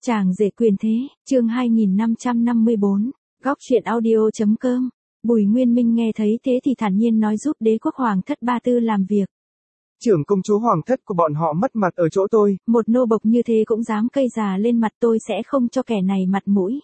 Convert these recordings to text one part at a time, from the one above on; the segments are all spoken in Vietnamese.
Chàng rể quyền thế, chương 2554, góc truyện audio.com. Bùi Nguyên Minh nghe thấy thế thì thản nhiên nói giúp đế quốc hoàng thất Ba Tư làm việc. Trưởng công chúa hoàng thất của bọn họ mất mặt ở chỗ tôi. Một nô bộc như thế cũng dám cây già lên mặt, tôi sẽ không cho kẻ này mặt mũi.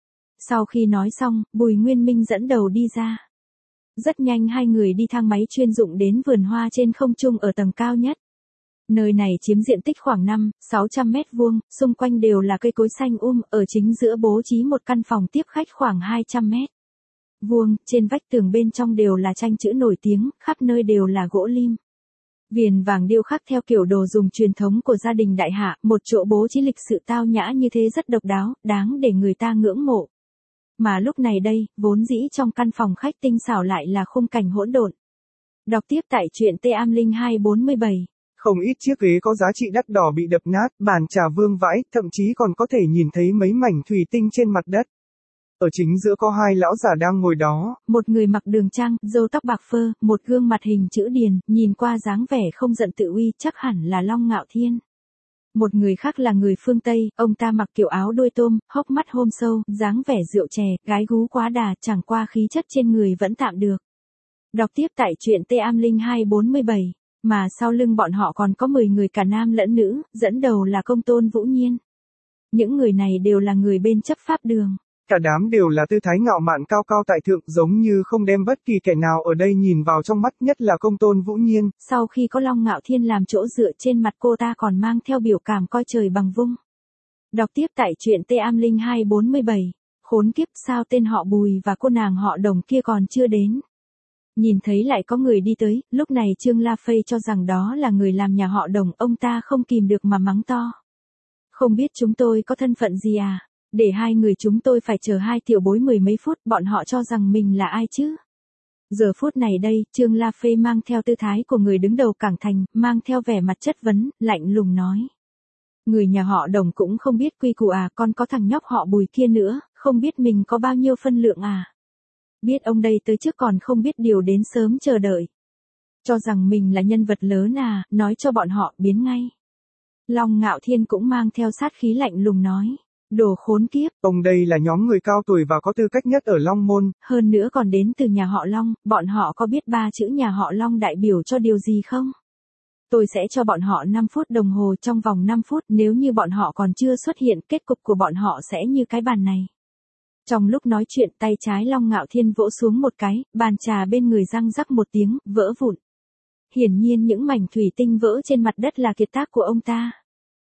Sau khi nói xong, Bùi Nguyên Minh dẫn đầu đi ra. Rất nhanh hai người đi thang máy chuyên dụng đến vườn hoa trên không trung ở tầng cao nhất. Nơi này chiếm diện tích khoảng 500-600 mét vuông, xung quanh đều là cây cối xanh ở chính giữa bố trí một căn phòng tiếp khách khoảng 200 mét vuông, trên vách tường bên trong đều là tranh chữ nổi tiếng, khắp nơi đều là gỗ lim. Viền vàng điêu khắc theo kiểu đồ dùng truyền thống của gia đình đại hạ, một chỗ bố trí lịch sự tao nhã như thế rất độc đáo, đáng để người ta ngưỡng mộ. Mà lúc này đây, vốn dĩ trong căn phòng khách tinh xảo lại là khung cảnh hỗn độn. Đọc tiếp tại truyện T-Am-Linh-247. Không ít chiếc ghế có giá trị đắt đỏ bị đập nát, bàn trà vương vãi, thậm chí còn có thể nhìn thấy mấy mảnh thủy tinh trên mặt đất. Ở chính giữa có hai lão già đang ngồi đó. Một người mặc đường trang, râu tóc bạc phơ, một gương mặt hình chữ điền, nhìn qua dáng vẻ không giận tự uy, chắc hẳn là Long Ngạo Thiên. Một người khác là người phương Tây, ông ta mặc kiểu áo đuôi tôm, hốc mắt hôm sâu, dáng vẻ rượu chè, gái gú quá đà, chẳng qua khí chất trên người vẫn tạm được. Đọc tiếp tại truyện T-Am-Linh-247. Mà sau lưng bọn họ còn có 10 người cả nam lẫn nữ, dẫn đầu là Công Tôn Vũ Nhiên. Những người này đều là người bên chấp pháp đường. Cả đám đều là tư thái ngạo mạn cao cao tại thượng, giống như không đem bất kỳ kẻ nào ở đây nhìn vào trong mắt, nhất là Công Tôn Vũ Nhiên. Sau khi có Long Ngạo Thiên làm chỗ dựa, trên mặt cô ta còn mang theo biểu cảm coi trời bằng vung. Đọc tiếp tại truyện T-Am-Linh-247. Khốn kiếp, sao tên họ Bùi và cô nàng họ Đồng kia còn chưa đến. Nhìn thấy lại có người đi tới, lúc này Trương La Phây cho rằng đó là người làm nhà họ Đồng, ông ta không kìm được mà mắng to. Không biết chúng tôi có thân phận gì à? Để hai người chúng tôi phải chờ hai tiểu bối mười mấy phút, bọn họ cho rằng mình là ai chứ? Giờ phút này đây, Trương La Phây mang theo tư thái của người đứng đầu cảng thành, mang theo vẻ mặt chất vấn, lạnh lùng nói. Người nhà họ Đồng cũng không biết quy củ à, còn có thằng nhóc họ Bùi kia nữa, không biết mình có bao nhiêu phân lượng à? Biết ông đây tới trước còn không biết điều đến sớm chờ đợi. Cho rằng mình là nhân vật lớn à, nói cho bọn họ biến ngay. Long Ngạo Thiên cũng mang theo sát khí lạnh lùng nói. Đồ khốn kiếp. Ông đây là nhóm người cao tuổi và có tư cách nhất ở Long Môn. Hơn nữa còn đến từ nhà họ Long, bọn họ có biết ba chữ nhà họ Long đại biểu cho điều gì không? Tôi sẽ cho bọn họ 5 phút đồng hồ, trong vòng 5 phút, nếu như bọn họ còn chưa xuất hiện, kết cục của bọn họ sẽ như cái bàn này. Trong lúc nói chuyện, tay trái Long Ngạo Thiên vỗ xuống một cái, bàn trà bên người răng rắc một tiếng, vỡ vụn. Hiển nhiên những mảnh thủy tinh vỡ trên mặt đất là kiệt tác của ông ta.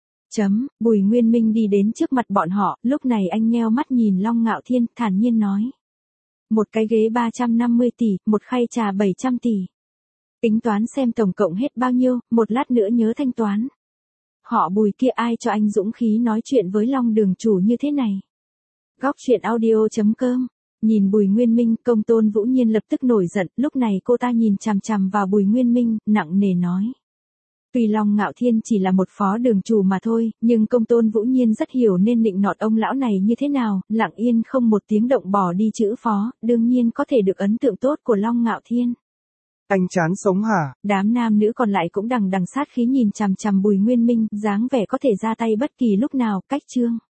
Bùi Nguyên Minh đi đến trước mặt bọn họ, lúc này anh nheo mắt nhìn Long Ngạo Thiên, thản nhiên nói. Một cái ghế 350 tỷ, một khay trà 700 tỷ. Tính toán xem tổng cộng hết bao nhiêu, một lát nữa nhớ thanh toán. Họ Bùi kia ai cho anh dũng khí nói chuyện với Long đường chủ như thế này? Góc truyện audio.com. Nhìn Bùi Nguyên Minh, Công Tôn Vũ Nhiên lập tức nổi giận, lúc này cô ta nhìn chằm chằm vào Bùi Nguyên Minh, nặng nề nói. Tuy Long Ngạo Thiên chỉ là một phó đường chủ mà thôi, nhưng Công Tôn Vũ Nhiên rất hiểu nên nịnh nọt ông lão này như thế nào, lặng yên không một tiếng động bỏ đi chữ phó, đương nhiên có thể được ấn tượng tốt của Long Ngạo Thiên. Anh chán sống hả? Đám nam nữ còn lại cũng đằng sát khí nhìn chằm chằm Bùi Nguyên Minh, dáng vẻ có thể ra tay bất kỳ lúc nào, cách chương.